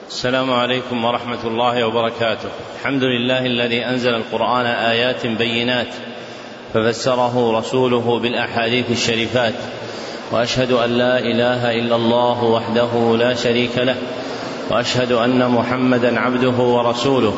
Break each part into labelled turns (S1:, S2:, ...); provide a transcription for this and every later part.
S1: السلام عليكم ورحمة الله وبركاته. الحمد لله الذي أنزل القرآن آيات بينات ففسره رسوله بالأحاديث الشريفات، وأشهد أن لا إله إلا الله وحده لا شريك له، وأشهد أن محمدا عبده ورسوله.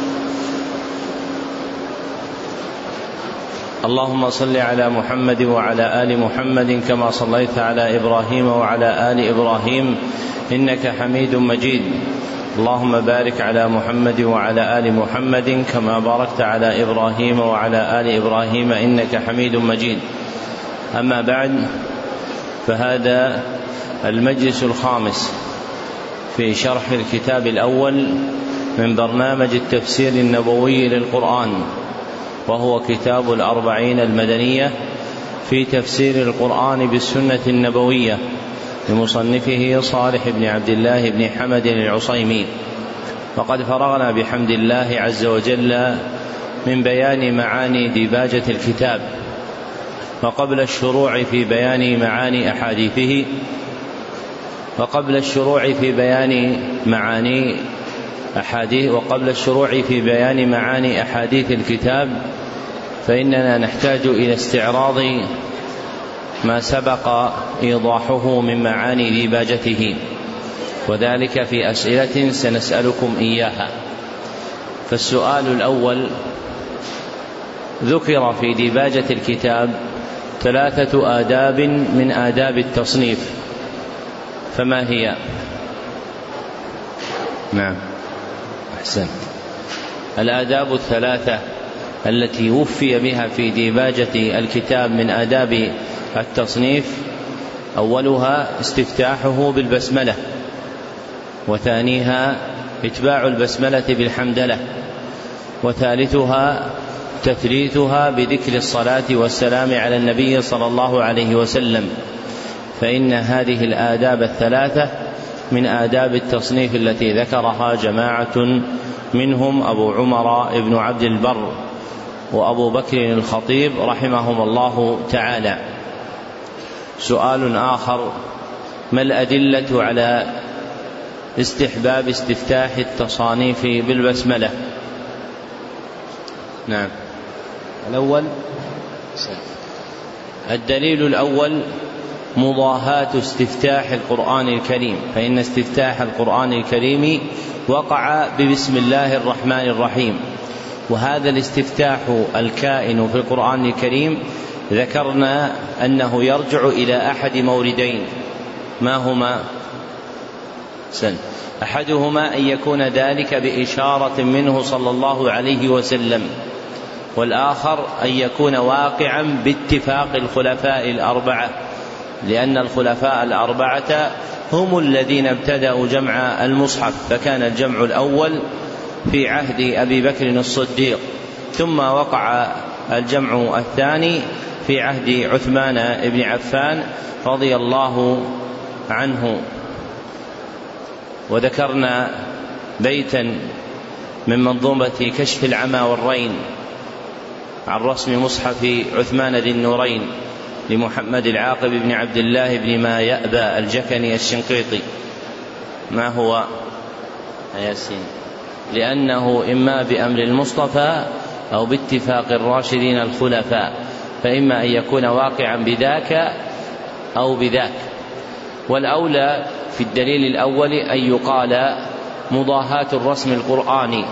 S1: اللهم صل على محمد وعلى آل محمد كما صليت على إبراهيم وعلى آل إبراهيم إنك حميد مجيد. اللهم بارك على محمد وعلى آل محمد كما باركت على إبراهيم وعلى آل إبراهيم إنك حميد مجيد. أما بعد، فهذا المجلس الخامس في شرح الكتاب الأول من برنامج التفسير النبوي للقرآن، وهو كتاب الأربعين المدنية في تفسير القرآن بالسنة النبوية لمصنفه صالح بن عبد الله بن حمد العصيمي. وقد فرغنا بحمد الله عز وجل من بيان معاني ديباجة الكتاب، وقبل الشروع في بيان معاني أحاديثه وقبل الشروع في بيان معاني أحاديث الكتاب، فإننا نحتاج إلى استعراض ما سبق إيضاحه من معاني ديباجته، وذلك في أسئلة سنسألكم إياها. فالسؤال الأول: ذكر في ديباجة الكتاب 3 آداب من آداب التصنيف، فما هي؟ نعم، أحسنت. الآداب 3 التي وفي بها في ديباجة الكتاب من آداب التصنيف: أولها استفتاحه بالبسملة، وثانيها إتباع البسملة بالحمدلة، وثالثها تثليثها بذكر الصلاة والسلام على النبي صلى الله عليه وسلم. فإن هذه الآداب 3 من آداب التصنيف التي ذكرها جماعة منهم أبو عمر بن عبد البر وأبو بكر الخطيب رحمهم الله تعالى. سؤال آخر: ما الأدلة على استحباب استفتاح التصانيف بالبسملة؟ نعم، الأول الدليل الأول مضاهاة استفتاح القرآن الكريم، فإن استفتاح القرآن الكريم وقع ببسم الله الرحمن الرحيم، وهذا الاستفتاح الكائن في القرآن الكريم ذكرنا أنه يرجع إلى أحد موردين، ما هما؟ أحدهما أن يكون ذلك بإشارة منه صلى الله عليه وسلم، والآخر أن يكون واقعا باتفاق الخلفاء الأربعة، لأن الخلفاء الأربعة هم الذين ابتدأوا جمع المصحف، فكان الجمع الأول في عهد أبي بكر الصديق، ثم وقع الجمع الثاني في عهد عثمان بن عفان رضي الله عنه. وذكرنا بيتا من منظومة كشف العمى والرين عن رسم مصحف عثمان ذي النورين لمحمد العاقب بن عبد الله بن ما يأبى الجكني الشنقيطي. ما هو ياسين؟ لأنه إما بأمر المصطفى أو باتفاق الراشدين الخلفاء، فإما أن يكون واقعا بذاك أو بذاك. والأولى في الدليل الأول أن يقال مضاهاة الرسم القرآني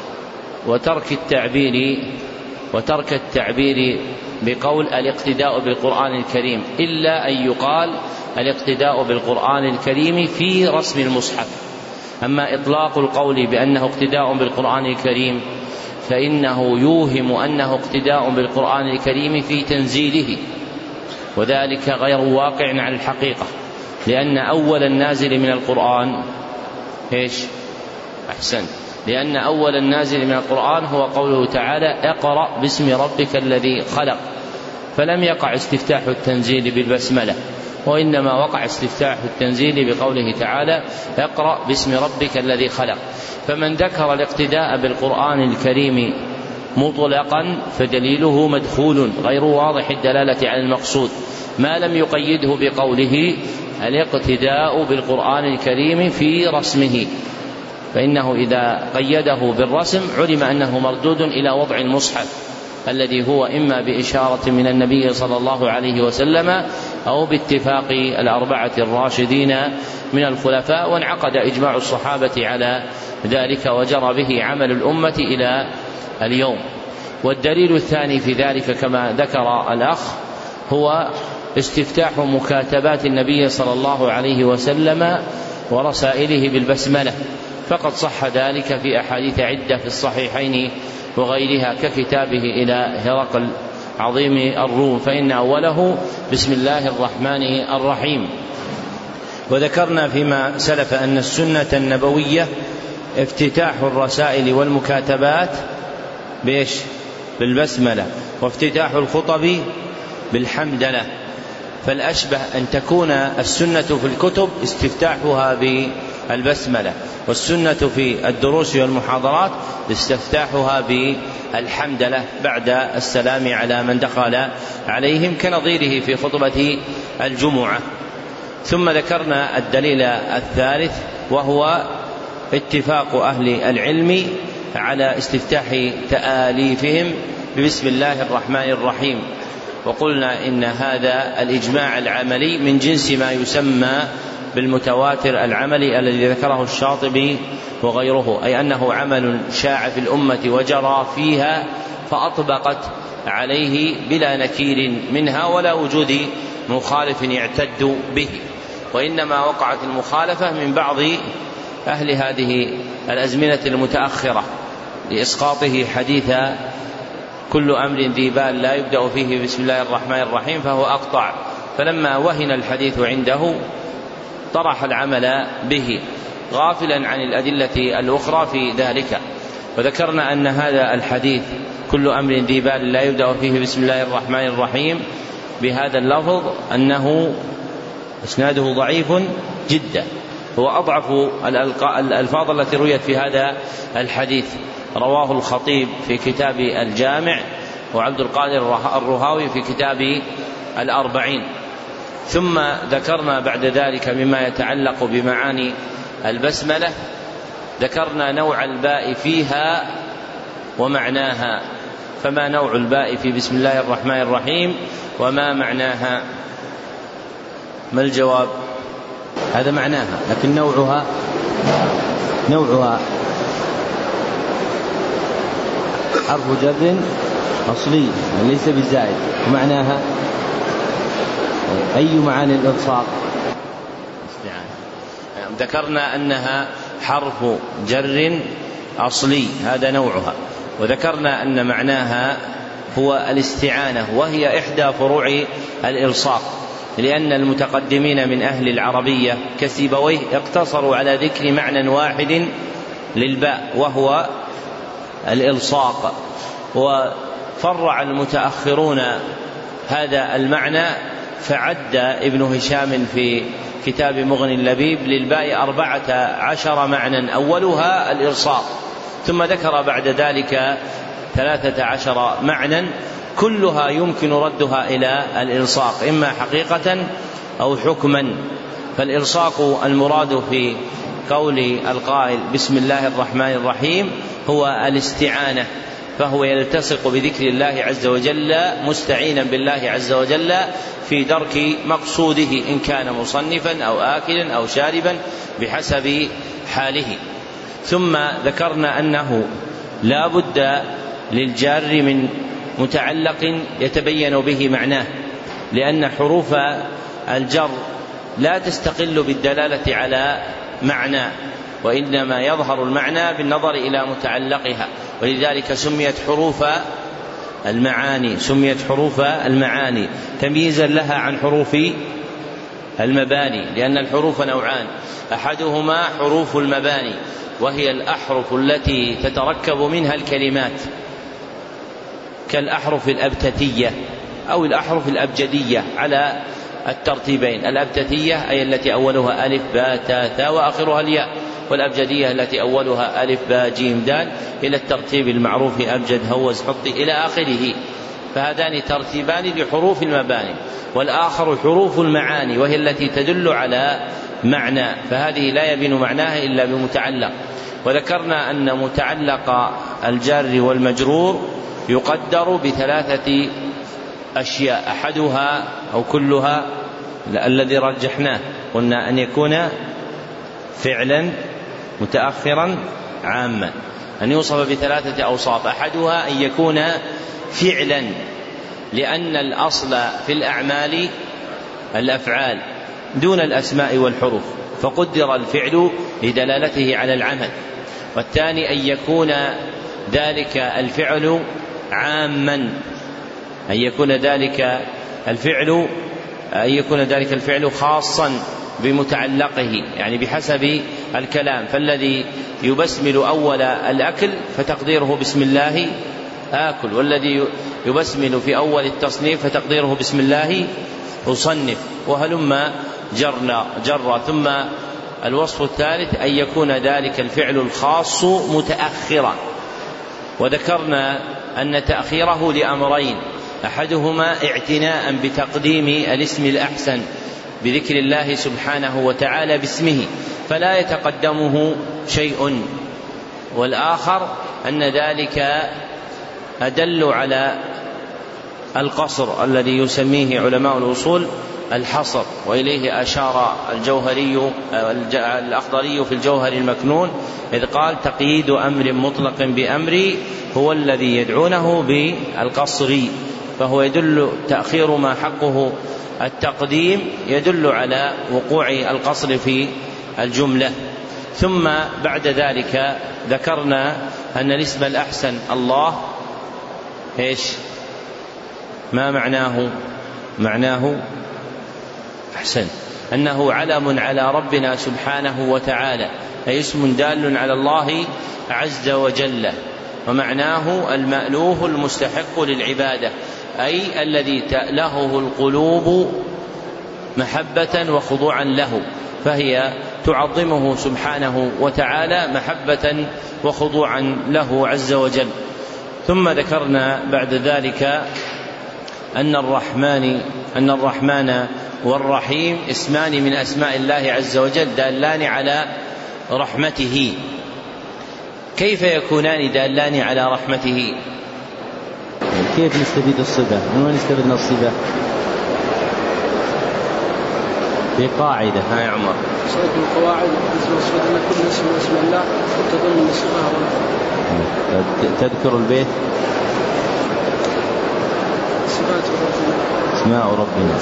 S1: وترك التعبير بقول الاقتداء بالقرآن الكريم، إلا أن يقال الاقتداء بالقرآن الكريم في رسم المصحف. أما إطلاق القول بأنه اقتداء بالقرآن الكريم فإنه يوهم أنه اقتداء بالقرآن الكريم في تنزيله، وذلك غير واقع على الحقيقة، لأن أول النازل من القرآن لأن أول النازل من القرآن هو قوله تعالى: اقرأ باسم ربك الذي خلق، فلم يقع استفتاح التنزيل بالبسملة، وإنما وقع استفتاح التنزيل بقوله تعالى: اقرأ باسم ربك الذي خلق. فمن ذكر الاقتداء بالقرآن الكريم مطلقا فدليله مدخول غير واضح الدلالة على المقصود، ما لم يقيده بقوله الاقتداء بالقرآن الكريم في رسمه، فإنه إذا قيده بالرسم علم أنه مردود إلى وضع المصحف الذي هو إما بإشارة من النبي صلى الله عليه وسلم أو باتفاق الأربعة الراشدين من الخلفاء، وانعقد إجماع الصحابة على ذلك وجرى به عمل الأمة إلى اليوم. والدليل الثاني في ذلك كما ذكر الأخ هو استفتاح مكاتبات النبي صلى الله عليه وسلم ورسائله بالبسملة، فقد صح ذلك في أحاديث عدة في الصحيحين وغيرها ككتابه إلى هرقل عظيم الروم، فإن أوله بسم الله الرحمن الرحيم. وذكرنا فيما سلف أن السنة النبوية افتتاح الرسائل والمكاتبات بالبسملة، وافتتاح الخطب بالحمدلة، فالأشبه أن تكون السنة في الكتب استفتاحها بالبسملة، والسنة في الدروس والمحاضرات استفتاحها بالحمدلة بعد السلام على من دخل عليهم كنظيره في خطبة الجمعة. ثم ذكرنا الدليل الثالث وهو اتفاق أهل العلم على استفتاح تآليفهم ببسم الله الرحمن الرحيم، وقلنا إن هذا الإجماع العملي من جنس ما يسمى بالمتواتر العملي الذي ذكره الشاطبي وغيره، أي أنه عمل شاع في الأمة وجرى فيها فأطبقت عليه بلا نكير منها ولا وجود مخالف يعتد به، وإنما وقعت المخالفة من بعض أهل هذه الأزمنة المتأخرة لإسقاطه حديث كل أمر ذي بال لا يبدأ فيه بسم الله الرحمن الرحيم فهو أقطع، فلما وهن الحديث عنده طرح العمل به غافلا عن الأدلة الأخرى في ذلك. وذكرنا أن هذا الحديث كل أمر ذي بال لا يبدأ فيه بسم الله الرحمن الرحيم بهذا اللفظ أنه إسناده ضعيف جدا، هو أضعف الألفاظ التي رويت في هذا الحديث. رواه الخطيب في كتاب الجامع وعبد القادر الرهاوي في كتاب الأربعين. ثم ذكرنا بعد ذلك مما يتعلق بمعاني البسملة، ذكرنا نوع الباء فيها ومعناها، فما نوع الباء في بسم الله الرحمن الرحيم وما معناها؟ ما الجواب؟
S2: هذا معناها، لكن نوعها حرف جر أصلي ليس بزائد، ومعناها أي معاني الإلصاق؟
S1: ذكرنا أنها حرف جر أصلي هذا نوعها، وذكرنا أن معناها هو الاستعانة، وهي إحدى فروع الإلصاق، لأن المتقدمين من أهل العربية كسيبويه اقتصروا على ذكر معنى واحد للباء وهو الإلصاق، وفرع المتأخرون هذا المعنى، فعد ابن هشام في كتاب مغني اللبيب للباء 14 معنى أولها الإلصاق، ثم ذكر بعد ذلك 13 معنى كلها يمكن ردها إلى الإلصاق إما حقيقة أو حكما. فالإلصاق المراد في قول القائل بسم الله الرحمن الرحيم هو الاستعانة، فهو يلتصق بذكر الله عز وجل مستعينا بالله عز وجل في درك مقصوده إن كان مصنفا أو آكلا أو شاربا بحسب حاله. ثم ذكرنا أنه لا بد للجار من متعلق يتبين به معناه، لأن حروف الجر لا تستقل بالدلالة على معنى، وإنما يظهر المعنى بالنظر إلى متعلقها، ولذلك سميت حروف المعاني تمييزا لها عن حروف المباني، لأن الحروف نوعان، أحدهما حروف المباني وهي الأحرف التي تتركب منها الكلمات كالأحرف الأبتتية أو الأحرف الأبجدية على الترتيبين، الأبتتية أي التي أولها ألف باء تاء ثاء وآخرها الياء، والأبجدية التي أولها ألف باء جيم دال إلى الترتيب المعروف أبجد هوز حط إلى آخره، فهذان ترتيبان لحروف المباني. والآخر حروف المعاني وهي التي تدل على معنى، فهذه لا يبين معناها إلا بمتعلق. وذكرنا أن متعلق الجار والمجرور يقدر بثلاثة أشياء، أحدها أو كلها الذي رجحناه قلنا أن يكون فعلا متأخرا عاما، أن يوصف بثلاثة أوصاف. أحدها أن يكون فعلا، لأن الأصل في الأعمال الأفعال دون الأسماء والحروف، فقدر الفعل لدلالته على العمل. والثاني أن يكون ذلك الفعل عاما، أن يكون ذلك الفعل خاصا بمتعلقه، يعني بحسب الكلام، فالذي يبسمل أول الأكل فتقديره بسم الله آكل، والذي يبسمل في أول التصنيف فتقديره بسم الله أصنف، وهلما جر. ثم الوصف الثالث أن يكون ذلك الفعل الخاص متأخرا، وذكرنا أن تأخيره لأمرين، أحدهما اعتناء بتقديم الاسم الأحسن بذكر الله سبحانه وتعالى باسمه فلا يتقدمه شيء، والآخر أن ذلك أدل على القصر الذي يسميه علماء الأصول الحصر، وإليه أشار الأخضري في الجوهر المكنون إذ قال تقييد أمر مطلق بأمر هو الذي يدعونه بالقصر، فهو يدل تأخير ما حقه التقديم يدل على وقوع القصر في الجملة. ثم بعد ذلك ذكرنا أن الاسم الأحسن الله إيش؟ ما معناه أحسن، أنه علم على ربنا سبحانه وتعالى، أي اسم دال على الله عز وجل، ومعناه المألوه المستحق للعبادة، أي الذي تألهه القلوب محبة وخضوعا له، فهي تعظمه سبحانه وتعالى محبة وخضوعا له عز وجل. ثم ذكرنا بعد ذلك أن الرحمن والرحيم اسمان من أسماء الله عز وجل دالان على رحمته. كيف يكونان دالان على رحمته؟
S2: كيف نستفيد الصفة؟ من وين نستفيدنا الصفة؟ في قاعدة.
S1: ها يا عمر.
S3: صفة القواعد أن كل اسم الله تضمن صفة.
S2: تذكر البيت. اسماء ربنا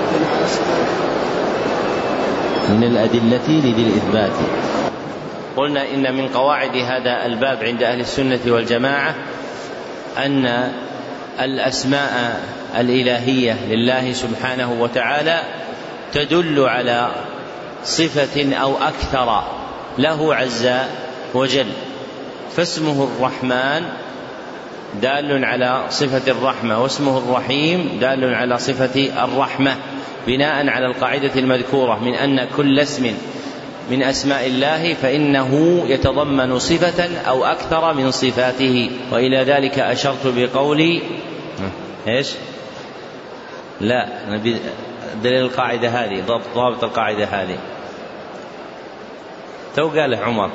S2: من الأدلة لذي الإثبات.
S1: قلنا إن من قواعد هذا الباب عند أهل السنة والجماعة أن الأسماء الإلهية لله سبحانه وتعالى تدل على صفة أو أكثر له عز وجل، فاسمه الرحمن دال على صفة الرحمة، واسمه الرحيم دال على صفة الرحمة، بناء على القاعدة المذكورة من أن كل اسم من أسماء الله فإنه يتضمن صفة أو أكثر من صفاته. وإلى ذلك أشرت بقولي إيش؟ لا دليل القاعدة هذه، ضابط القاعدة هذه تو قاله عمر،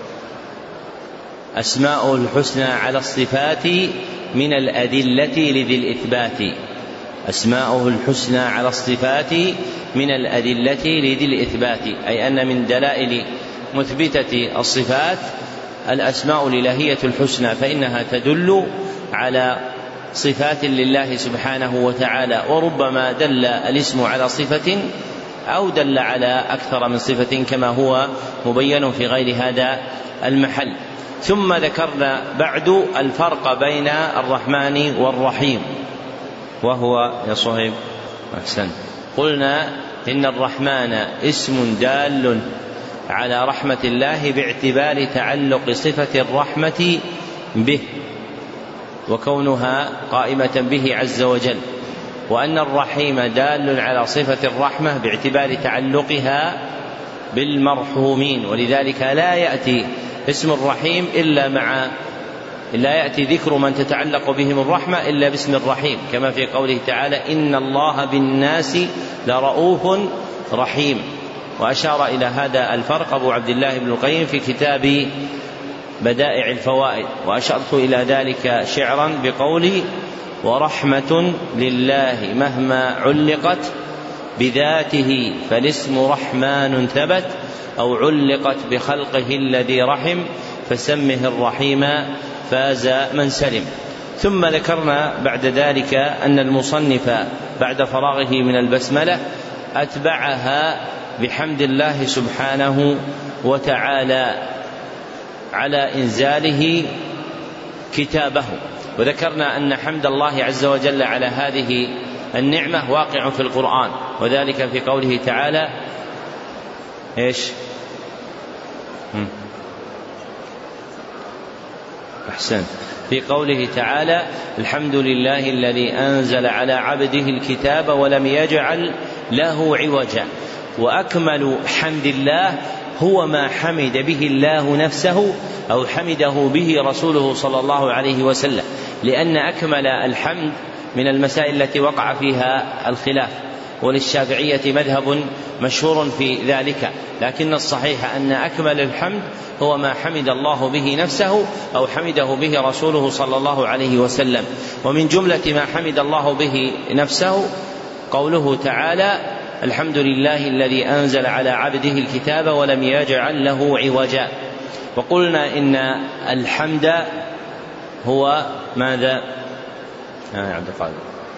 S1: أسماء الحسنى على الصفات من الأدلة لذي الإثبات. أسماءه الحسنى على الصفات من الأدلة لذي الإثبات، أي أن من دلائل مثبتة الصفات الأسماء الإلهية الحسنى، فإنها تدل على صفات لله سبحانه وتعالى، وربما دل الاسم على صفة أو دل على أكثر من صفة كما هو مبين في غير هذا المحل. ثم ذكرنا بعد الفرق بين الرحمن والرحيم، وهو يا صهيب أحسن، قلنا إن الرحمن اسم دال على رحمة الله باعتبار تعلق صفة الرحمة به وكونها قائمة به عز وجل، وأن الرحيم دال على صفة الرحمة باعتبار تعلقها بالمرحومين، ولذلك لا يأتي اسم الرحيم لا يأتي ذكر من تتعلق بهم الرحمة إلا باسم الرحيم، كما في قوله تعالى إن الله بالناس لرؤوف رحيم. وأشار إلى هذا الفرق أبو عبد الله بن القيم في كتاب بدائع الفوائد. وأشرت إلى ذلك شعرا بقولي: ورحمة لله مهما علقت بذاته فالاسم رحمن ثبت، أو علقت بخلقه الذي رحم فسمه الرحيم فاز من سلم. ثم ذكرنا بعد ذلك أن المصنف بعد فراغه من البسملة أتبعها بحمد الله سبحانه وتعالى على إنزاله كتابه. وذكرنا أن حمد الله عز وجل على هذه النعمة واقع في القرآن، وذلك في قوله تعالى: إيش؟ أحسن، في قوله تعالى: الحمد لله الذي أنزل على عبده الكتاب ولم يجعل له عوجا. وأكمل حمد الله هو ما حمد به الله نفسه أو حمده به رسوله صلى الله عليه وسلم، لأن أكمل الحمد من المسائل التي وقع فيها الخلاف، وللشافعية مذهب مشهور في ذلك، لكن الصحيح أن أكمل الحمد هو ما حمد الله به نفسه أو حمده به رسوله صلى الله عليه وسلم. ومن جملة ما حمد الله به نفسه قوله تعالى: الحمد لله الذي أنزل على عبده الكتاب ولم يجعل له عوجا. وقلنا إن الحمد هو ماذا؟ عبد القادر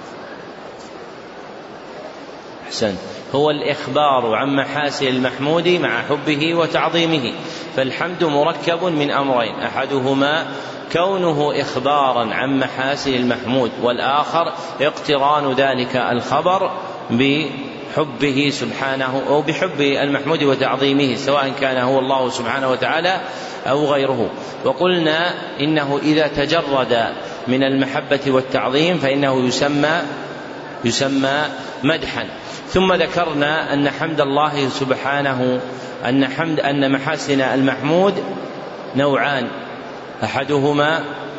S1: أحسن، هو الإخبار عن محاسن المحمود مع حبه وتعظيمه. فالحمد مركب من أمرين: أحدهما كونه إخبارا عن محاسن المحمود، والآخر اقتران ذلك الخبر بحبه سبحانه أو بحب المحمود وتعظيمه، سواء كان هو الله سبحانه وتعالى أو غيره. وقلنا إنه إذا تجرد من المحبة والتعظيم فإنه يسمى مدحا. ثم ذكرنا أن حمد الله سبحانه أن محاسن المحمود نوعان: أحدهما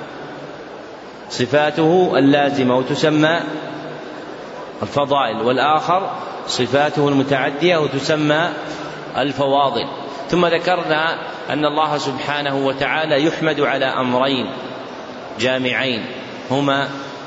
S1: صفاته اللازمة وتسمى الفضائل، والآخر صفاته المتعدية وتسمى الفواضل. ثم ذكرنا أن الله سبحانه وتعالى يحمد على أمرين جامعين هما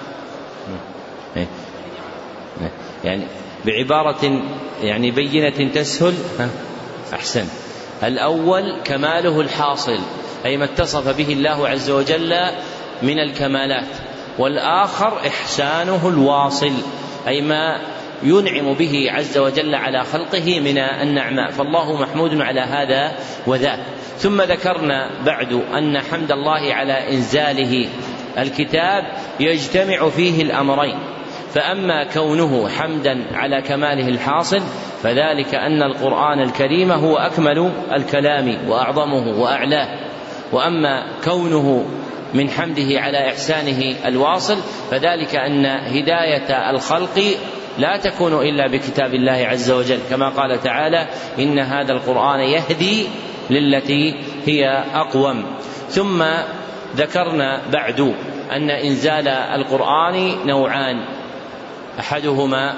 S1: يعني بعبارة يعني بينة تسهل أحسن. الأول كماله الحاصل، أي ما اتصف به الله عز وجل من الكمالات، والآخر إحسانه الواصل، أي ما ينعم به عز وجل على خلقه من النعماء، فالله محمود على هذا وذاك. ثم ذكرنا بعد أن حمد الله على إنزاله الكتاب يجتمع فيه الأمرين: فأما كونه حمدا على كماله الحاصل فذلك أن القرآن الكريم هو أكمل الكلام وأعظمه وأعلاه، وأما كونه من حمده على إحسانه الواصل فذلك أن هداية الخلق لا تكون إلا بكتاب الله عز وجل، كما قال تعالى: إن هذا القرآن يهدي للتي هي أقوم. ثم ذكرنا بعد أن إنزال القرآن نوعان: أحدهما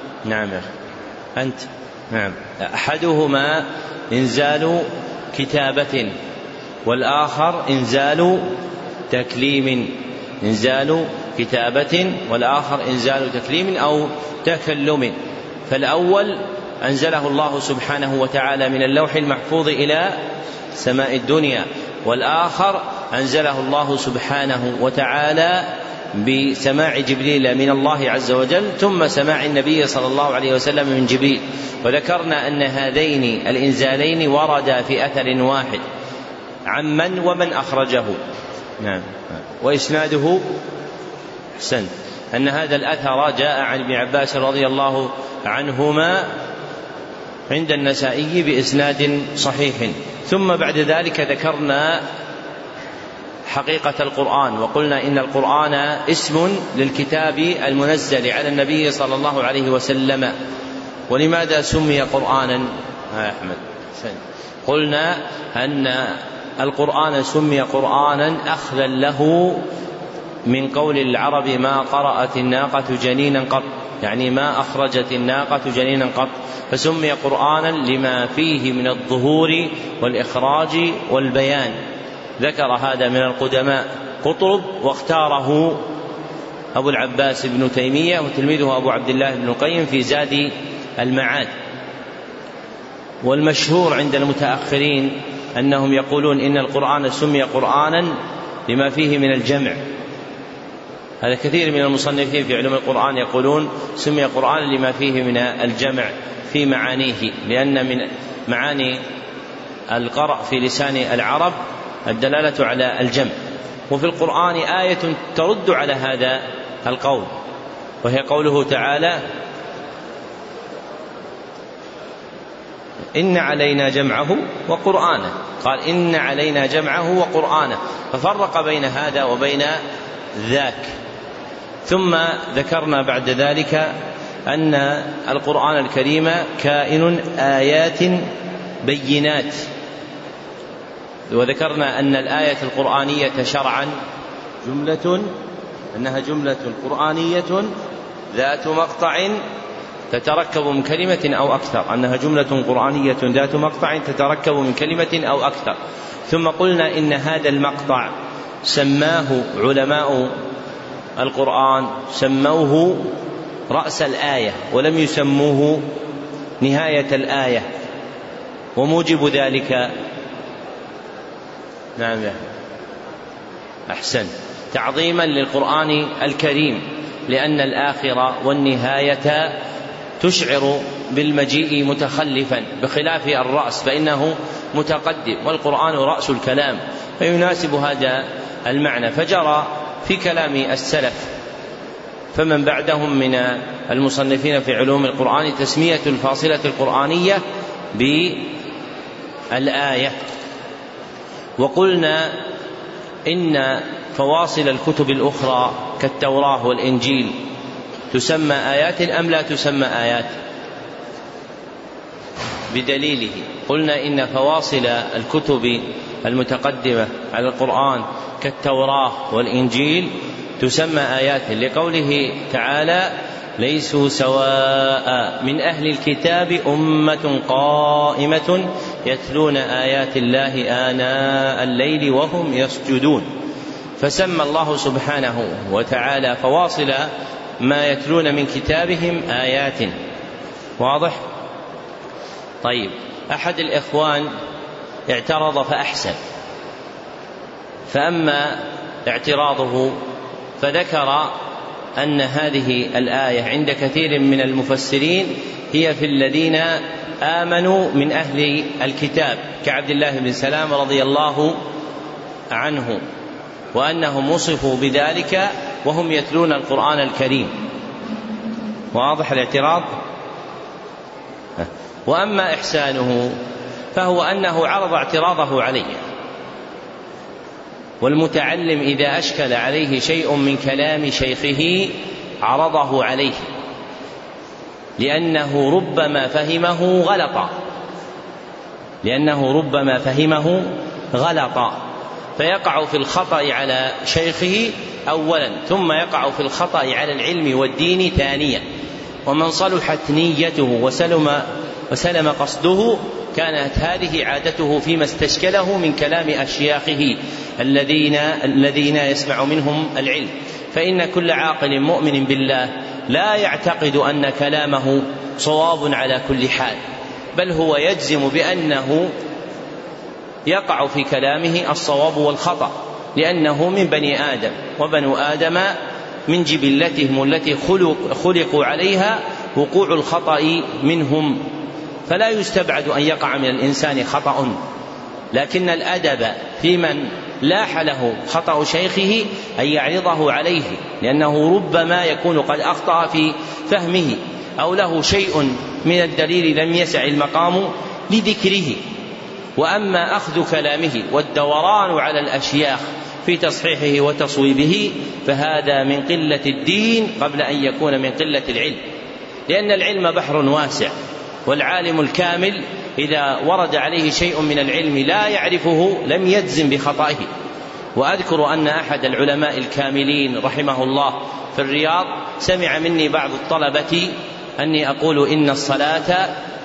S1: أحدهما إنزال كتابة، والآخر إنزال تكليم. إنزال كتابة والآخر إنزال تكليم أو تكلم. فالأول أنزله الله سبحانه وتعالى من اللوح المحفوظ إلى سماء الدنيا، والآخر أنزله الله سبحانه وتعالى بسماع جبريل من الله عز وجل ثم سماع النبي صلى الله عليه وسلم من جبريل. وذكرنا أن هذين الإنزالين وردا في أثر واحد عمن ومن أخرجه. وإسناده حسن أن هذا الأثر جاء عن ابن عباس رضي الله عنهما عند النسائي بإسناد صحيح. ثم بعد ذلك ذكرنا حقيقة القرآن، وقلنا إن القرآن اسم للكتاب المنزل على النبي صلى الله عليه وسلم. ولماذا سمي قرآنا أحمد؟ قلنا أن القرآن سمي قرآنا أخذا له من قول العرب: ما قرأت الناقة جنينا قط، يعني ما أخرجت الناقة جنينا قط. فسمي قرآنا لما فيه من الظهور والإخراج والبيان. ذكر هذا من القدماء قطرب، واختاره أبو العباس ابن تيمية وتلميذه أبو عبد الله بن القيم في زاد المعاد. والمشهور عند المتأخرين أنهم يقولون إن القرآن سمي قرآنا لما فيه من الجمع. هذا كثير من المصنفين في علوم القرآن يقولون سمي قرآنا لما فيه من الجمع في معانيه، لأن من معاني القرأ في لسان العرب الدلالة على الجمع. وفي القرآن آية ترد على هذا القول، وهي قوله تعالى: إن علينا جمعه وقرآنه. قال: إن علينا جمعه وقرآنه، ففرق بين هذا وبين ذاك. ثم ذكرنا بعد ذلك أن القرآن الكريم كائن آيات بينات، وذكرنا أن الآية القرآنية شرعا أنها جملة قرآنية ذات مقطع تتركب من كلمة أو أكثر، أنها جملة قرآنية ذات مقطع تتركب من كلمة أو أكثر. ثم قلنا إن هذا المقطع سماه علماء القرآن سموه رأس الآية ولم يسموه نهاية الآية، وموجب ذلك نعم أحسن تعظيما للقرآن الكريم، لأن الآخرة والنهاية تشعر بالمجيء متخلفا، بخلاف الرأس فإنه متقدم، والقرآن رأس الكلام فيناسب هذا المعنى. فجرى في كلام السلف فمن بعدهم من المصنفين في علوم القرآن تسمية الفاصلة القرآنية بالآية. وقلنا إن فواصل الكتب الأخرى كالتوراة والإنجيل تسمى آيات أم لا تسمى آيات؟ بدليله قلنا إن فواصل الكتب المتقدمة على القرآن كالتوراة والإنجيل تسمى آيات، لقوله تعالى: ليسوا سواء من أهل الكتاب أمة قائمة يتلون آيات الله آناء الليل وهم يسجدون. فسمى الله سبحانه وتعالى فواصل ما يتلون من كتابهم آيات. واضح؟ طيب، أحد الإخوان اعترض فأحسن، فأما اعتراضه فذكر أن هذه الآية عند كثير من المفسرين هي في الذين آمنوا من أهل الكتاب كعبد الله بن سلام رضي الله عنه، وأنهم وصفوا بذلك وهم يتلون القرآن الكريم. واضح الاعتراض؟ وأما إحسانه فهو أنه عرض اعتراضه عليه، والمتعلم إذا أشكل عليه شيء من كلام شيخه عرضه عليه، لأنه ربما فهمه غلطا فيقع في الخطأ على شيخه أولا، ثم يقع في الخطأ على العلم والدين ثانيا. ومن صلحت نيته وسلم قصده كانت هذه عادته فيما استشكله من كلام أشياخه الذين يسمع منهم العلم. فإن كل عاقل مؤمن بالله لا يعتقد أن كلامه صواب على كل حال، بل هو يجزم بأنه يقع في كلامه الصواب والخطأ، لأنه من بني آدم، وبنو آدم من جبلتهم التي خلقوا عليها وقوع الخطأ منهم، فلا يستبعد أن يقع من الإنسان خطأ. لكن الأدب في من لاح له خطأ شيخه أن يعرضه عليه، لأنه ربما يكون قد أخطأ في فهمه أو له شيء من الدليل لم يسع المقام لذكره. وأما أخذ كلامه والدوران على الأشياخ في تصحيحه وتصويبه فهذا من قلة الدين قبل أن يكون من قلة العلم، لأن العلم بحر واسع، والعالم الكامل إذا ورد عليه شيء من العلم لا يعرفه لم يجزم بخطئه. وأذكر أن أحد العلماء الكاملين رحمه الله في الرياض سمع مني بعض الطلبة أني أقول إن الصلاة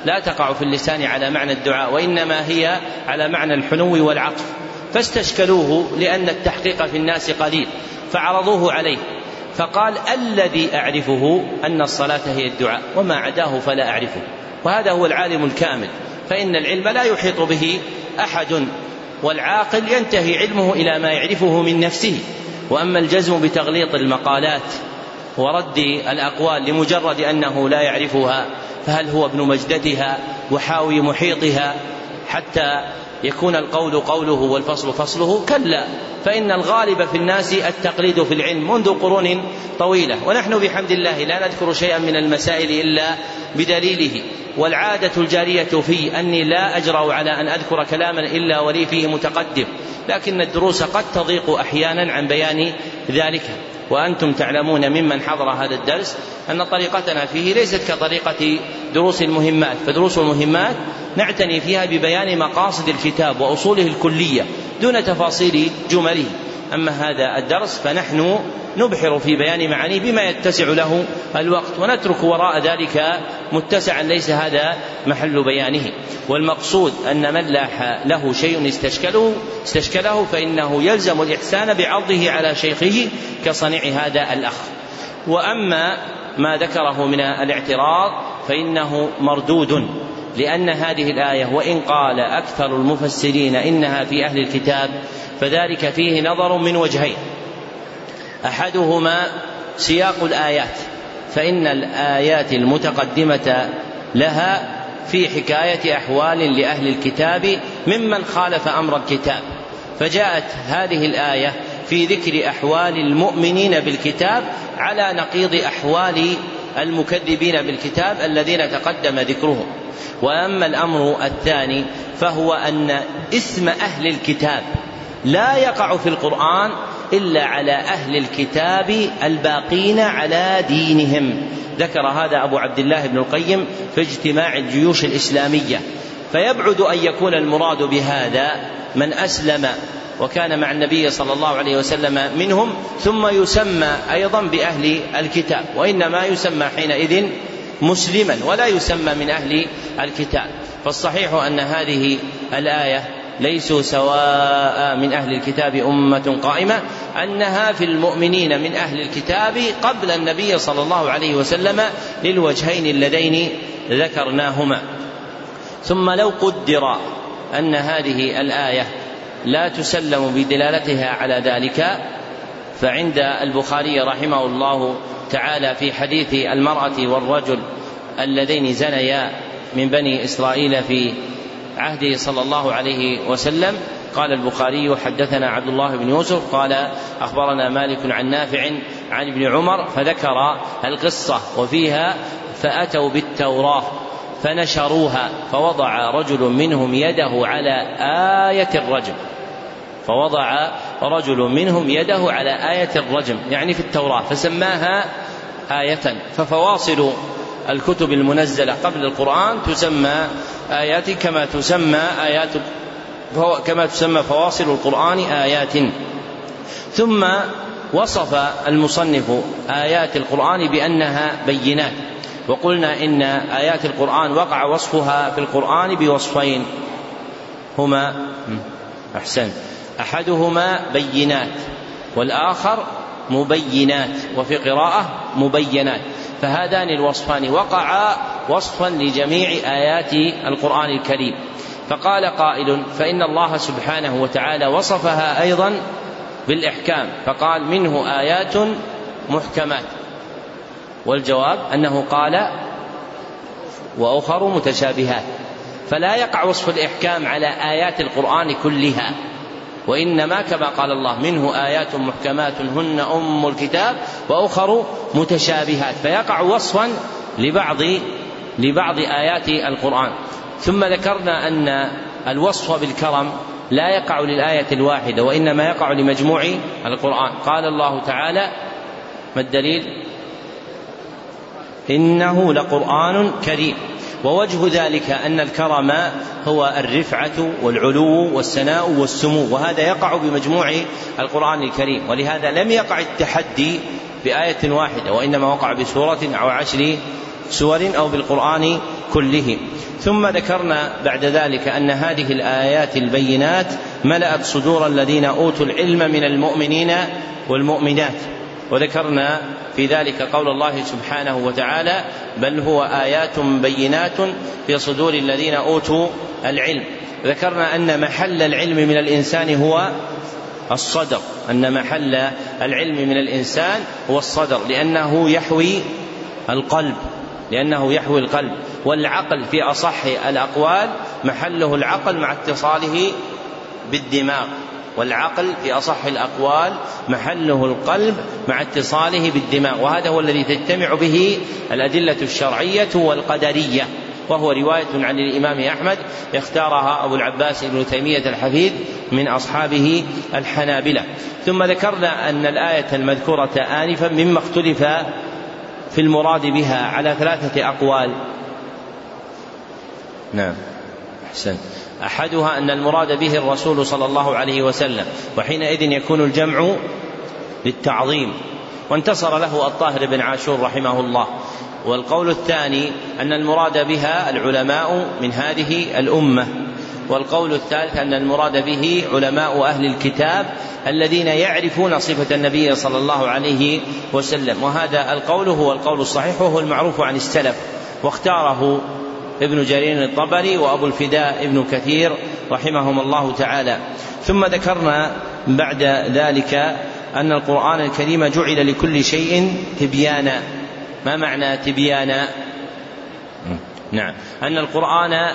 S1: لا تقع في اللسان على معنى الدعاء، وإنما هي على معنى الحنو والعطف، فاستشكلوه لأن التحقيق في الناس قليل فعرضوه عليه، فقال الذي أعرفه أن الصلاة هي الدعاء، وما عداه فلا أعرفه. وهذا هو العالم الكامل، فإن العلم لا يحيط به أحد، والعاقل ينتهي علمه إلى ما يعرفه من نفسه. وأما الجزم بتغليط المقالات ورد الأقوال لمجرد أنه لا يعرفها، فهل هو ابن مجدتها وحاوي محيطها حتى يكون القول قوله والفصل فصله؟ كلا، فإن الغالب في الناس التقليد في العلم منذ قرون طويلة، ونحن بحمد الله لا نذكر شيئا من المسائل إلا بدليله. والعادة الجارية في أني لا أجرأ على أن أذكر كلاما إلا ولي فيه متقدم، لكن الدروس قد تضيق أحيانا عن بيان ذلك. وأنتم تعلمون ممن حضر هذا الدرس أن طريقتنا فيه ليست كطريقة دروس المهمات، فدروس المهمات نعتني فيها ببيان مقاصد الكتاب وأصوله الكلية دون تفاصيل جمله. أما هذا الدرس فنحن نبحر في بيان معانيه بما يتسع له الوقت، ونترك وراء ذلك متسعا ليس هذا محل بيانه. والمقصود أن من لاح له شيء استشكله فإنه يلزم الإحسان بعرضه على شيخه كصنيع هذا الأخ. وأما ما ذكره من الاعتراض فإنه مردود، لأن هذه الآية وإن قال أكثر المفسرين إنها في أهل الكتاب فذلك فيه نظر من وجهين: أحدهما سياق الآيات، فإن الآيات المتقدمة لها في حكاية أحوال لأهل الكتاب ممن خالف أمر الكتاب، فجاءت هذه الآية في ذكر أحوال المؤمنين بالكتاب على نقيض أحوال المكذبين بالكتاب الذين تقدم ذكرهم. وأما الأمر الثاني فهو أن اسم أهل الكتاب لا يقع في القرآن إلا على أهل الكتاب الباقين على دينهم. ذكر هذا أبو عبد الله بن القيم في اجتماع الجيوش الإسلامية. فيبعد أن يكون المراد بهذا من أسلم وكان مع النبي صلى الله عليه وسلم منهم ثم يسمى أيضا بأهل الكتاب، وإنما يسمى حينئذ مسلما ولا يسمى من أهل الكتاب. فالصحيح أن هذه الآية ليسوا سواء من أهل الكتاب أمة قائمة، أنها في المؤمنين من أهل الكتاب قبل النبي صلى الله عليه وسلم للوجهين اللذين ذكرناهما. ثم لو قدر أن هذه الآية لا تسلم بدلالتها على ذلك، فعند البخاري رحمه الله تعالى في حديث المرأة والرجل اللذين زنيا من بني إسرائيل في عهده صلى الله عليه وسلم، قال البخاري: حدثنا عبد الله بن يوسف قال أخبرنا مالك عن نافع عن ابن عمر، فذكر القصة وفيها: فأتوا بالتوراة فنشروها فوضع رجل منهم يده على آية الرجم، فوضع رجل منهم يده على آية الرجم يعني في التوراة فسماها آية. ففواصل الكتب المنزلة قبل القرآن تسمى آيات كما تسمى فواصل القرآن آيات. ثم وصف المصنف آيات القرآن بأنها بينات، وقلنا إن آيات القرآن وقع وصفها في القرآن بوصفين هما أحدهما بينات والآخر مبينات، وفي قراءة مبينات، فهذان الوصفان وقعا وصفا لجميع آيات القرآن الكريم. فقال قائل: فإن الله سبحانه وتعالى وصفها أيضا بالإحكام فقال: منه آيات محكمات. والجواب أنه قال: وأخر متشابهات، فلا يقع وصف الإحكام على آيات القرآن كلها، وإنما كما قال الله: منه آيات محكمات هن أم الكتاب وأخر متشابهات، فيقع وصفا لبعض آيات القرآن. ثم ذكرنا أن الوصف بالكرم لا يقع للآية الواحدة، وإنما يقع لمجموع القرآن. قال الله تعالى: ما الدليل؟ إنه لقرآن كريم. ووجه ذلك أن الكرم هو الرفعة والعلو والسناء والسمو، وهذا يقع بمجموع القرآن الكريم، ولهذا لم يقع التحدي بآية واحدة، وإنما وقع بسورة أو 10 سور أو بالقرآن كله. ثم ذكرنا بعد ذلك أن هذه الآيات البينات ملأت صدور الذين أوتوا العلم من المؤمنين والمؤمنات، وذكرنا في ذلك قول الله سبحانه وتعالى: بل هو آيات بينات في صدور الذين أوتوا العلم. ذكرنا أن محل العلم من الإنسان هو الصدر، أن محل العلم من الإنسان هو الصدر، لأنه يحوي القلب، والعقل في أصح الأقوال محله العقل مع اتصاله بالدماغ، والعقل في أصح الأقوال محله القلب مع اتصاله بالدماغ، وهذا هو الذي تجتمع به الأدلة الشرعية والقدرية، وهو رواية عن الإمام أحمد اختارها أبو العباس ابن تيمية الحفيد من أصحابه الحنابلة. ثم ذكرنا أن الآية المذكورة آنفا مما اختلف في المراد بها على 3 أقوال. نعم، أحسن. أحدها أن المراد به الرسول صلى الله عليه وسلم، وحينئذ يكون الجمع للتعظيم، وانتصر له الطاهر بن عاشور رحمه الله. والقول الثاني أن المراد بها العلماء من هذه الأمة. والقول الثالث أن المراد به علماء أهل الكتاب الذين يعرفون صفة النبي صلى الله عليه وسلم، وهذا القول هو القول الصحيح وهو المعروف عن السلف، واختاره ابن جرير الطبري وأبو الفداء ابن كثير رحمهم الله تعالى. ثم ذكرنا بعد ذلك أن القرآن الكريم جعل لكل شيء تبيانا. ما معنى تبيانا؟ نعم، أن القرآن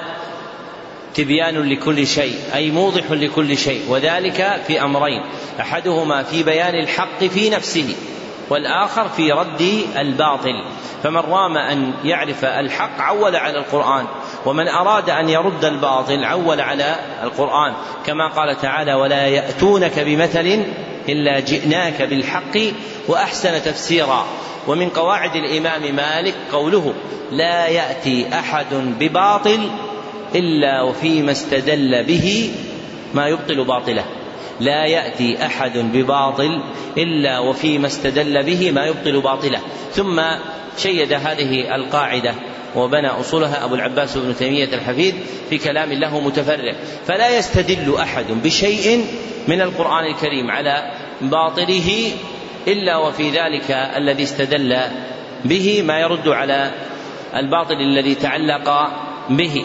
S1: تبيان لكل شيء، أي موضح لكل شيء، وذلك في أمرين: أحدهما في بيان الحق في نفسه، والآخر في رد الباطل. فمن رام أن يعرف الحق عول على القرآن، ومن أراد أن يرد الباطل عول على القرآن، كما قال تعالى: ولا يأتونك بمثل إلا جئناك بالحق وأحسن تفسيرا. ومن قواعد الإمام مالك قوله: لا يأتي أحد بباطل إلا وفيما استدل به ما يبطل باطله. لا يأتي أحد بباطل إلا وفيما استدل به ما يبطل باطله. ثم شيد هذه القاعدة وبنى أصولها أبو العباس بن تيمية الحفيد في كلام له متفرع: فلا يستدل أحد بشيء من القرآن الكريم على باطله إلا وفي ذلك الذي استدل به ما يرد على الباطل الذي تعلق به،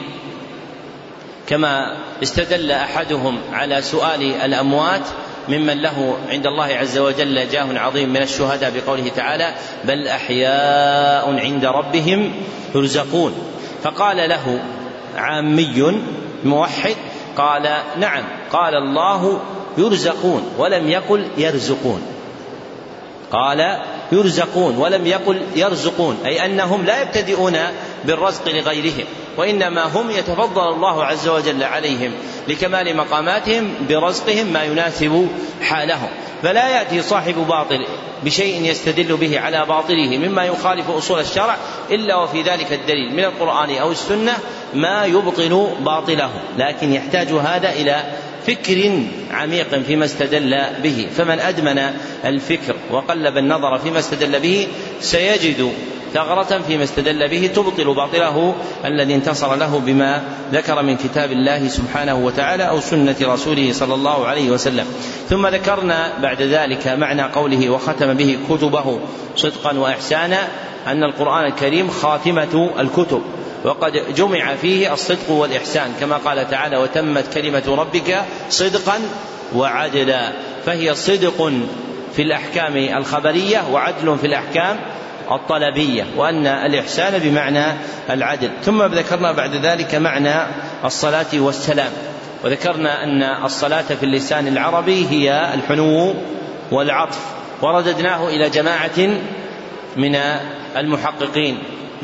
S1: كما استدل أحدهم على سؤال الأموات ممن له عند الله عز وجل جاه عظيم من الشهداء بقوله تعالى: بل أحياء عند ربهم يرزقون. فقال له عامي موحد: قال: نعم، قال الله يرزقون ولم يقل يرزقون، قال يرزقون ولم يقل يرزقون، أي أنهم لا يبتدئون بالرزق لغيرهم، وإنما هم يتفضل الله عز وجل عليهم لكمال مقاماتهم برزقهم ما يناسب حالهم. فلا يأتي صاحب باطل بشيء يستدل به على باطله مما يخالف أصول الشرع إلا وفي ذلك الدليل من القرآن أو السنة ما يبطل باطله، لكن يحتاج هذا إلى فكر عميق فيما استدل به. فمن أدمن الفكر وقلب النظر فيما استدل به سيجد ثغرة فيما استدل به تبطل باطله الذي انتصر له بما ذكر من كتاب الله سبحانه وتعالى أو سنة رسوله صلى الله عليه وسلم. ثم ذكرنا بعد ذلك معنى قوله: وختم به كتبه صدقا وإحسانا، أن القرآن الكريم خاتمة الكتب، وقد جمع فيه الصدق والإحسان، كما قال تعالى: وتمت كلمة ربك صدقا وعدلا. فهي صدق في الأحكام الخبرية وعدل في الأحكام الطلبية، وأن الإحسان بمعنى العدل. ثم ذكرنا بعد ذلك معنى الصلاة والسلام، وذكرنا أن الصلاة في اللسان العربي هي الحنو والعطف، ورددناه إلى جماعة من المحققين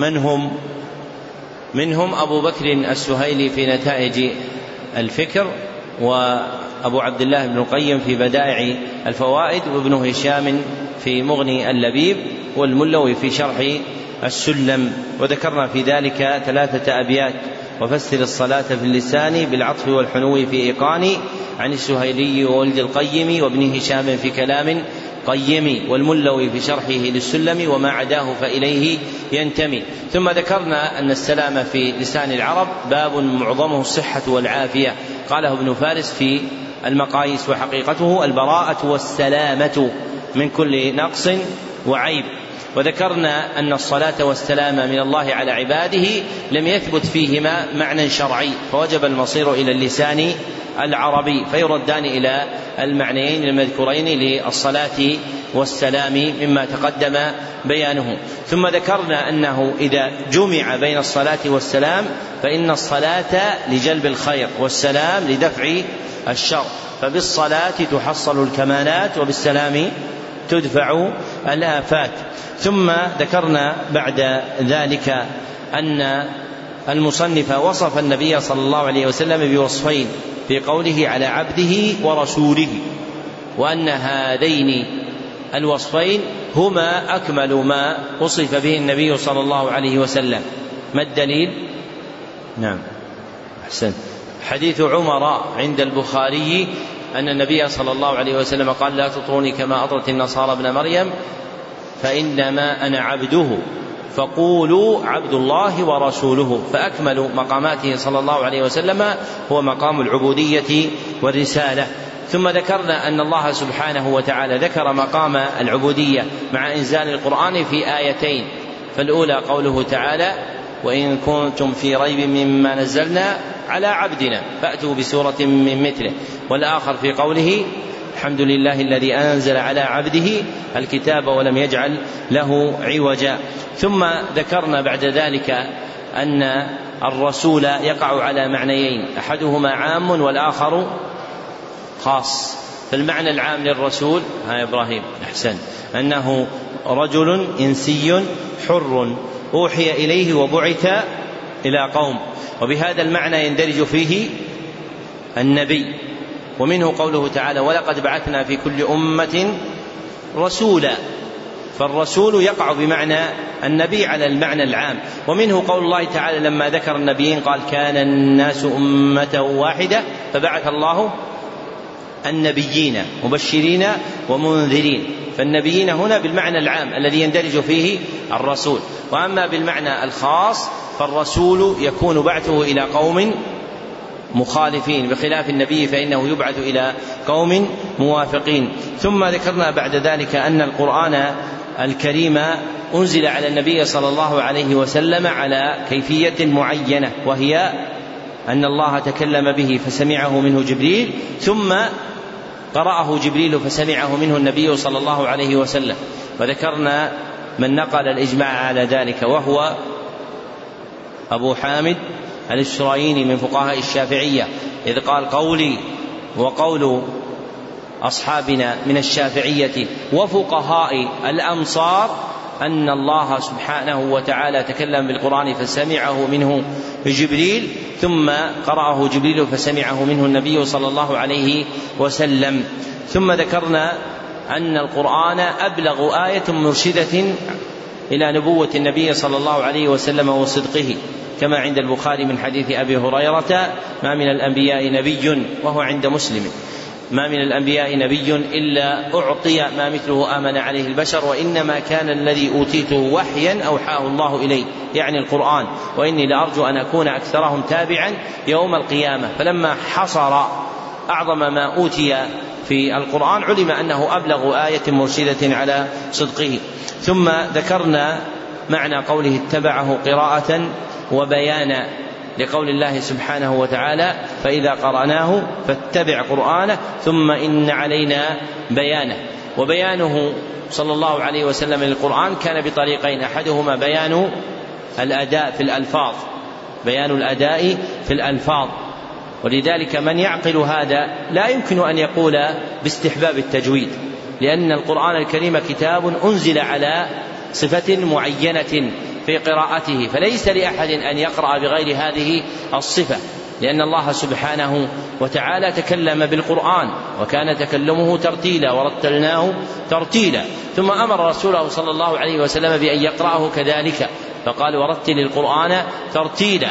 S1: منهم أبو بكر السهيلي في نتائج الفكر، وأبو عبد الله بن القيم في بدائع الفوائد، وابن هشام في مغني اللبيب، والملوي في شرح السلم. وذكرنا في ذلك 3 أبيات وفسر الصلاة في اللسان بالعطف والحنو في إيقان، عن السهيلي وولد القيم وابن هشام في كلام قيم، والملوي في شرحه للسلم وما عداه فإليه ينتمي. ثم ذكرنا أن السلام في لسان العرب باب معظمه الصحة والعافية، قاله ابن فارس في المقاييس، وحقيقته البراءة والسلامة من كل نقص وعيب. وذكرنا أن الصلاة والسلام من الله على عباده لم يثبت فيهما معنى شرعي، فوجب المصير إلى اللسان العربي، فيردان إلى المعنيين المذكورين للصلاة والسلام مما تقدم بيانه. ثم ذكرنا أنه إذا جمع بين الصلاة والسلام فإن الصلاة لجلب الخير والسلام لدفع الشر، فبالصلاة تحصل الكمالات وبالسلام تدفع الآفات. ثم ذكرنا بعد ذلك أن المصنف وصف النبي صلى الله عليه وسلم بوصفين في قوله على عبده ورسوله، وأن هذين الوصفين هما أكمل ما وصف به النبي صلى الله عليه وسلم. ما الدليل؟ نعم أحسن، حديث عمر عند البخاري أن النبي صلى الله عليه وسلم قال لا تطروني كما أطرت النصارى ابن مريم فإنما أنا عبده فقولوا عبد الله ورسوله، فأكمل مقاماته صلى الله عليه وسلم هو مقام العبودية والرسالة. ثم ذكرنا أن الله سبحانه وتعالى ذكر مقام العبودية مع إنزال القرآن في آيتين، فالأولى قوله تعالى وإن كنتم في ريب مما نزلنا على عبدنا فأتوا بسورة من مثله، والآخر في قوله الحمد لله الذي أنزل على عبده الكتاب ولم يجعل له عوجا. ثم ذكرنا بعد ذلك أن الرسول يقع على معنيين، أحدهما عام والآخر خاص. فالمعنى العام للرسول إبراهيم أحسن أنه رجل إنسي حر أوحي إليه وبعث إلى قوم، وبهذا المعنى يندرج فيه النبي. ومنه قوله تعالى ولقد بعثنا في كل أمة رسولا، فالرسول يقع بمعنى النبي على المعنى العام. ومنه قول الله تعالى لما ذكر النبيين قال كان الناس أمة واحدة فبعث الله النبيين مبشرين ومنذرين، فالنبيين هنا بالمعنى العام الذي يندرج فيه الرسول. وأما بالمعنى الخاص فالرسول يكون بعثه إلى قوم مخالفين، بخلاف النبي فإنه يبعث إلى قوم موافقين. ثم ذكرنا بعد ذلك أن القرآن الكريم أنزل على النبي صلى الله عليه وسلم على كيفية معينة، وهي أن الله تكلم به فسمعه منه جبريل، ثم قرأه جبريل فسمعه منه النبي صلى الله عليه وسلم. وذكرنا من نقل الإجماع على ذلك وهو أبو حامد الإسرائيلي من فقهاء الشافعية، إذ قال قولي وقول أصحابنا من الشافعية وفقهاء الأمصار أن الله سبحانه وتعالى تكلم بالقرآن فسمعه منه جبريل، ثم قرأه جبريل فسمعه منه النبي صلى الله عليه وسلم. ثم ذكرنا أن القرآن أبلغ آية مرشدة إلى نبوة النبي صلى الله عليه وسلم وصدقه، كما عند البخاري من حديث أبي هريرة ما من الأنبياء نبي، وهو عند مسلم ما من الأنبياء نبي إلا أعطي ما مثله آمن عليه البشر، وإنما كان الذي أوتيته وحيا أوحاه الله إليه، يعني القرآن، وإني لأرجو أن أكون أكثرهم تابعا يوم القيامة. فلما حصر أعظم ما أوتي في القرآن علم أنه أبلغ آية مرشدة على صدقه. ثم ذكرنا معنى قوله اتبعه قراءة وبيانا، لقول الله سبحانه وتعالى فإذا قرأناه فاتبع قرآنه ثم إن علينا بيانه. وبيانه صلى الله عليه وسلم للقرآن كان بطريقين، أحدهما بيان الأداء في الألفاظ، بيان الأداء في الألفاظ، ولذلك من يعقل هذا لا يمكن أن يقول باستحباب التجويد، لأن القرآن الكريم كتاب أنزل على صفة معينة في قراءته، فليس لأحد أن يقرأ بغير هذه الصفة، لأن الله سبحانه وتعالى تكلم بالقرآن وكان تكلمه ترتيلا ورتلناه ترتيلا. ثم أمر رسوله صلى الله عليه وسلم بأن يقرأه كذلك، فقال ورتل القرآن ترتيلا.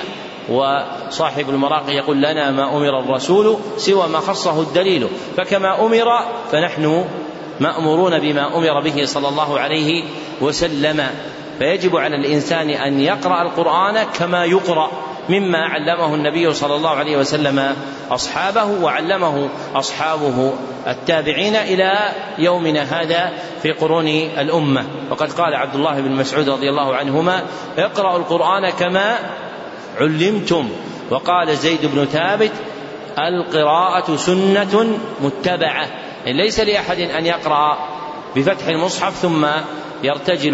S1: وصاحب المراقي يقول لنا ما أمر الرسول سوى ما خصه الدليل، فكما أمر فنحن مأمورون بما أمر به صلى الله عليه وسلم. فيجب على الإنسان أن يقرأ القرآن كما يقرأ، مما علمه النبي صلى الله عليه وسلم أصحابه وعلمه أصحابه التابعين إلى يومنا هذا في قرون الأمة. وقد قال عبد الله بن مسعود رضي الله عنهما: اقرأوا القرآن كما علمتم. وقال زيد بن ثابت: القراءة سنة متبعة، ليس لأحد أن يقرأ بفتح المصحف ثم يرتجل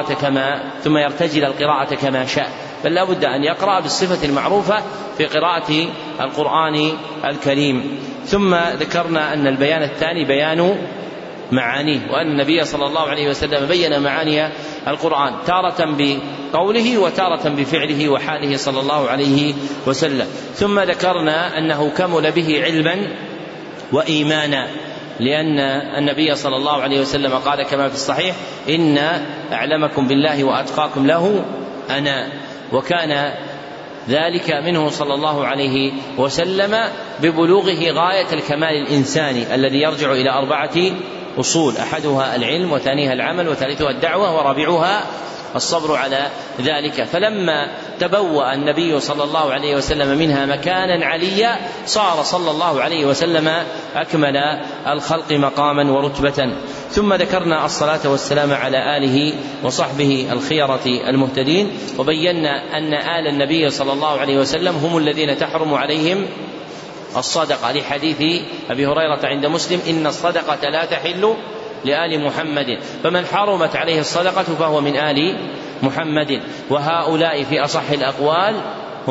S1: القراءة كما شاء، بل لا بد أن يقرأ بالصفة المعروفة في قراءة القرآن الكريم. ثم ذكرنا أن البيان الثاني بيان معانيه، وأن النبي صلى الله عليه وسلم بين معاني القرآن تارة بقوله وتارة بفعله وحاله صلى الله عليه وسلم. ثم ذكرنا أنه كمل به علما وإيمانا، لأن النبي صلى الله عليه وسلم قال كما في الصحيح: إن أعلمكم بالله وأتقاكم له أنا. وكان ذلك منه صلى الله عليه وسلم ببلوغه غاية الكمال الإنساني الذي يرجع إلى 4 أصول: أحدها العلم، وثانيها العمل، وثالثها الدعوة، ورابعها الصبر على ذلك. فلما تبوأ النبي صلى الله عليه وسلم منها مكانا عليا صار صلى الله عليه وسلم أكمل الخلق مقاما ورتبة. ثم ذكرنا الصلاة والسلام على آله وصحبه الخيرة المهتدين، وبينا أن آل النبي صلى الله عليه وسلم هم الذين تحرم عليهم الصدقة، لحديث أبي هريرة عند مسلم: إن الصدقة لا تحل لآل محمد، فمن حرمت عليه الصدقة فهو من آل محمد. وهؤلاء في أصح الأقوال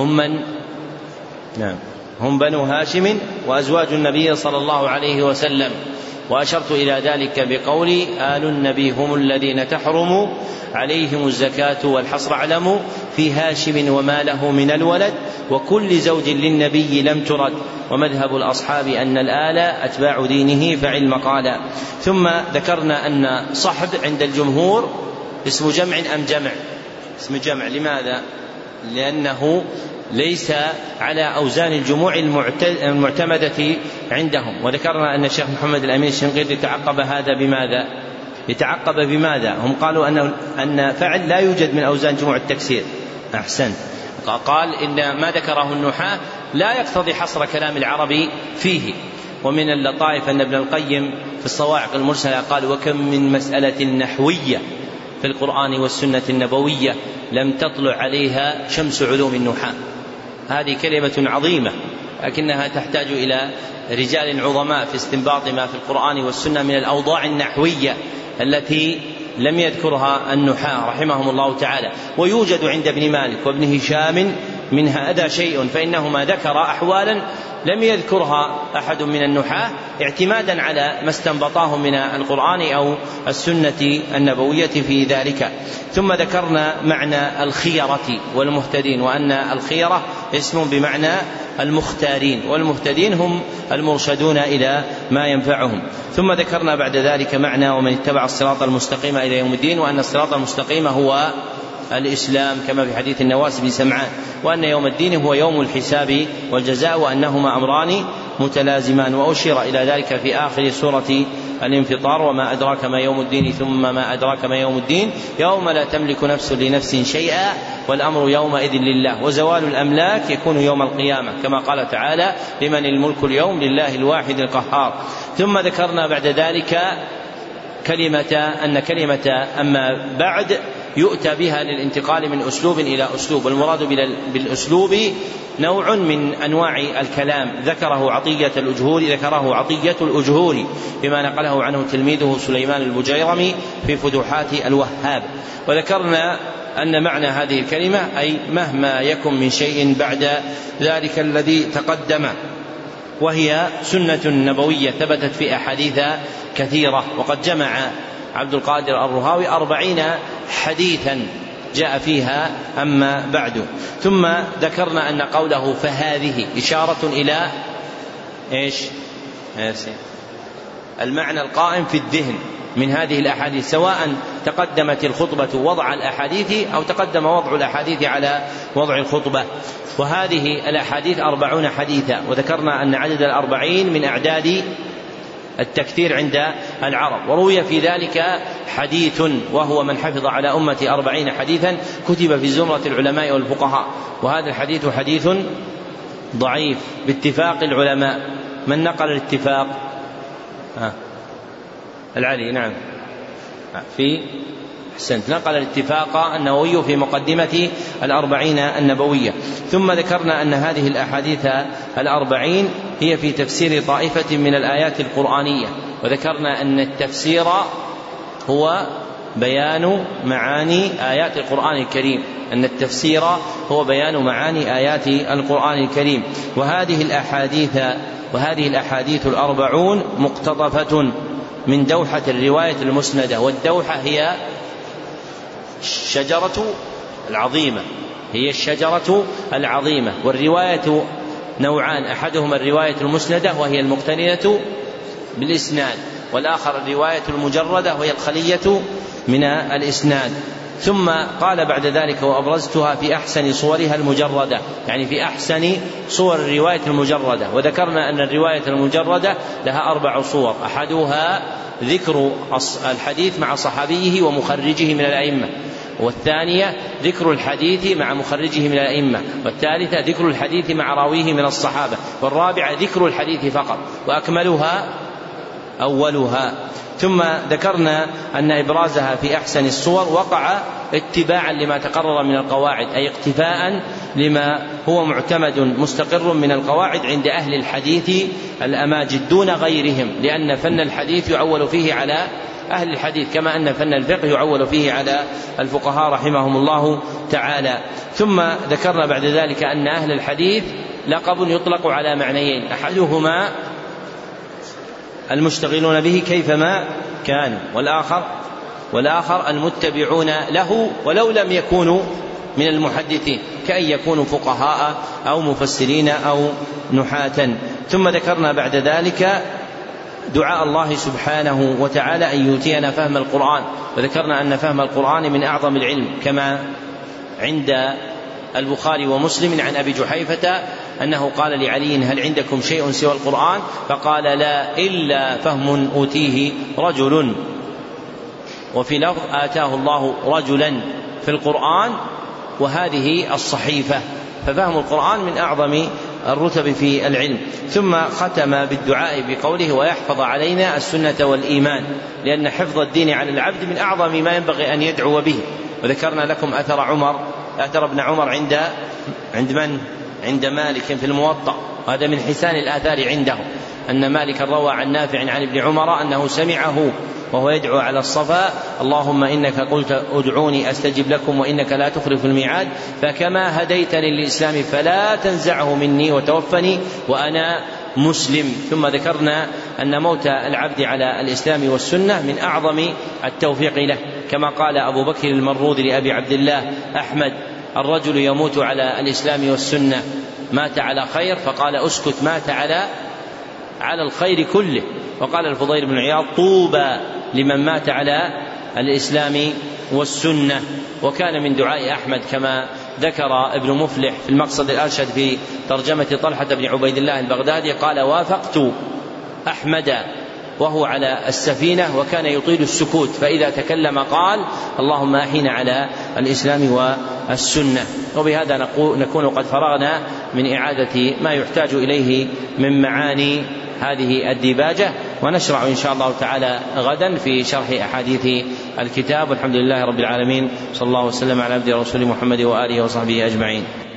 S1: هم بنو هاشم وأزواج النبي صلى الله عليه وسلم. وأشرت إلى ذلك بقولي: آل النبي هم الذين تحرم عليهم الزكاة، والحصر اعلموا في هاشم وما له من الولد، وكل زوج للنبي لم ترد، ومذهب الأصحاب أن الآل أتباع دينه فعل مقالا. ثم ذكرنا أن صحب عند الجمهور اسم جمع أم جمع؟ اسم جمع. لماذا؟ لأنه ليس على أوزان الجموع المعتمدة عندهم. وذكرنا أن الشيخ محمد الأمين الشنقيطي تعقب هذا بماذا؟ هم قالوا أن فعل لا يوجد من أوزان جموع التكسير. أحسن. قال إن ما ذكره النحاة لا يقتضي حصر كلام العربي فيه. ومن اللطائف أن ابن القيم في الصواعق المرسلة قال: وكم من مسألة نحوية في القرآن والسنة النبوية لم تطلع عليها شمس علوم النحاة. هذه كلمة عظيمة، لكنها تحتاج إلى رجال عظماء في استنباط ما في القرآن والسنة من الأوضاع النحوية التي لم يذكرها النحاة رحمهم الله تعالى. ويوجد عند ابن مالك وابن هشام من هذا شيء، فإنهما ذكر أحوالا لم يذكرها أحد من النحاة اعتمادا على ما استنبطاه من القرآن أو السنة النبوية في ذلك. ثم ذكرنا معنى الخيرة والمهتدين، وأن الخيرة اسم بمعنى المختارين، والمهتدين هم المرشدون إلى ما ينفعهم. ثم ذكرنا بعد ذلك معنى ومن اتبع الصراط المستقيم إلى يوم الدين، وأن الصراط المستقيم هو الإسلام كما في حديث النواس بن سمعان، وأن يوم الدين هو يوم الحساب والجزاء، وأنهما أمران متلازمان. وأشير إلى ذلك في آخر سورة الانفطار: وما أدراك ما يوم الدين ثم ما أدراك ما يوم الدين يوم لا تملك نفس لنفس شيئا والأمر يومئذ لله. وزوال الأملاك يكون يوم القيامة كما قال تعالى: لمن الملك اليوم لله الواحد القهار. ثم ذكرنا بعد ذلك كلمة أما بعد يؤتى بها للانتقال من أسلوب إلى أسلوب، والمراد بالأسلوب نوع من أنواع الكلام ذكره عطية الأجهوري بما نقله عنه تلميذه سليمان البجيرمي في فتوحات الوهاب. وذكرنا أن معنى هذه الكلمة أي مهما يكن من شيء بعد ذلك الذي تقدم، وهي سنة نبوية ثبتت في أحاديث كثيرة. وقد جمع عبد القادر الرهاوي 40 حديثا جاء فيها أما بعد. ثم ذكرنا أن قوله فهذه إشارة إلى المعنى القائم في الذهن من هذه الأحاديث، سواء تقدمت الخطبة وضع الأحاديث أو تقدم وضع الأحاديث على وضع الخطبة. وهذه الأحاديث 40 حديثا، وذكرنا أن عدد 40 من أعداد التكثير عند العرب. وروي في ذلك حديث، وهو من حفظ على أمتي 40 حديثا كتب في زمرة العلماء والفقهاء. وهذا الحديث حديث ضعيف باتفاق العلماء. من نقل الاتفاق؟ العلي. نعم، في أحسنت، نقل الاتفاق النووي في مقدمة 40 النبوية. ثم ذكرنا أن هذه الأحاديث 40 هي في تفسير طائفة من الآيات القرآنية. وذكرنا أن التفسير هو بيان معاني آيات القرآن الكريم، أن التفسير هو بيان معاني آيات القرآن الكريم. وهذه الأحاديث 40 مقتطفة من دوحة الرواية المسندة. والدوحة هي الشجرة العظيمة، والرواية نوعان: أحدهما الرواية المسندة وهي المقترنة بالإسناد، والآخر الرواية المجردة وهي الخلية من الإسناد. ثم قال بعد ذلك: وأبرزتها في أحسن صورها المجردة، يعني في أحسن صور الرواية المجردة. وذكرنا أن الرواية المجردة لها 4 صور: أحدها ذكر الحديث مع صحابيه ومخرجه من الأئمة، والثانية ذكر الحديث مع مخرجه من الأئمة، والثالثة ذكر الحديث مع راويه من الصحابة، والرابعة ذكر الحديث فقط، وأكملها أولها. ثم ذكرنا أن إبرازها في أحسن الصور وقع اتباعا لما تقرر من القواعد، أي اقتفاء لما هو معتمد مستقر من القواعد عند أهل الحديث الأماجد دون غيرهم، لأن فن الحديث يعول فيه على أهل الحديث، كما أن فن الفقه يعول فيه على الفقهاء رحمهم الله تعالى. ثم ذكرنا بعد ذلك أن أهل الحديث لقب يطلق على معنيين: أحدهما المشتغلون به كيفما كانوا، والآخر المتبعون له ولو لم يكونوا من المحدثين، كأن يكونوا فقهاء أو مفسرين أو نحاة. ثم ذكرنا بعد ذلك دعاء الله سبحانه وتعالى أن يؤتينا فهم القرآن، وذكرنا أن فهم القرآن من أعظم العلم، كما عند البخاري ومسلم عن أبي جحيفة أنه قال لعلي: هل عندكم شيء سوى القرآن؟ فقال: لا، إلا فهم أوتيه رجل. وفي لفظ: آتاه الله رجلا في القرآن، وهذه الصحيفة. ففهم القرآن من أعظم الرتب في العلم. ثم ختم بالدعاء بقوله: ويحفظ علينا السنة والإيمان، لأن حفظ الدين على العبد من أعظم ما ينبغي أن يدعو به. وذكرنا لكم أثر ابن عمر عند من؟ عند مالك في الموطأ، وهذا من حسان الآثار عنده، أن مالك روى عن نافع عن ابن عمر أنه سمعه وهو يدعو على الصفا: اللهم إنك قلت ادعوني أستجب لكم وإنك لا تخلف الميعاد، فكما هديتني للإسلام فلا تنزعه مني وتوفني وأنا مسلم. ثم ذكرنا أن موت العبد على الإسلام والسنة من أعظم التوفيق له، كما قال أبو بكر المروذي لأبي عبد الله أحمد: الرجل يموت على الإسلام والسنة مات على خير، فقال: أسكت، مات على الخير كله. وقال الفضيل بن عياض: طوبى لمن مات على الإسلام والسنة. وكان من دعاء أحمد كما ذكر ابن مفلح في المقصد الأرشد في ترجمة طلحة بن عبيد الله البغدادي، قال: وافقت أحمد وهو على السفينة وكان يطيل السكوت، فإذا تكلم قال: اللهم أحينا على الإسلام والسنة. وبهذا نكون قد فرغنا من إعادة ما يحتاج إليه من معاني هذه الديباجة، ونشرع إن شاء الله تعالى غدا في شرح أحاديث الكتاب. والحمد لله رب العالمين، صلى الله وسلم على عبده ورسوله محمد وآله وصحبه أجمعين.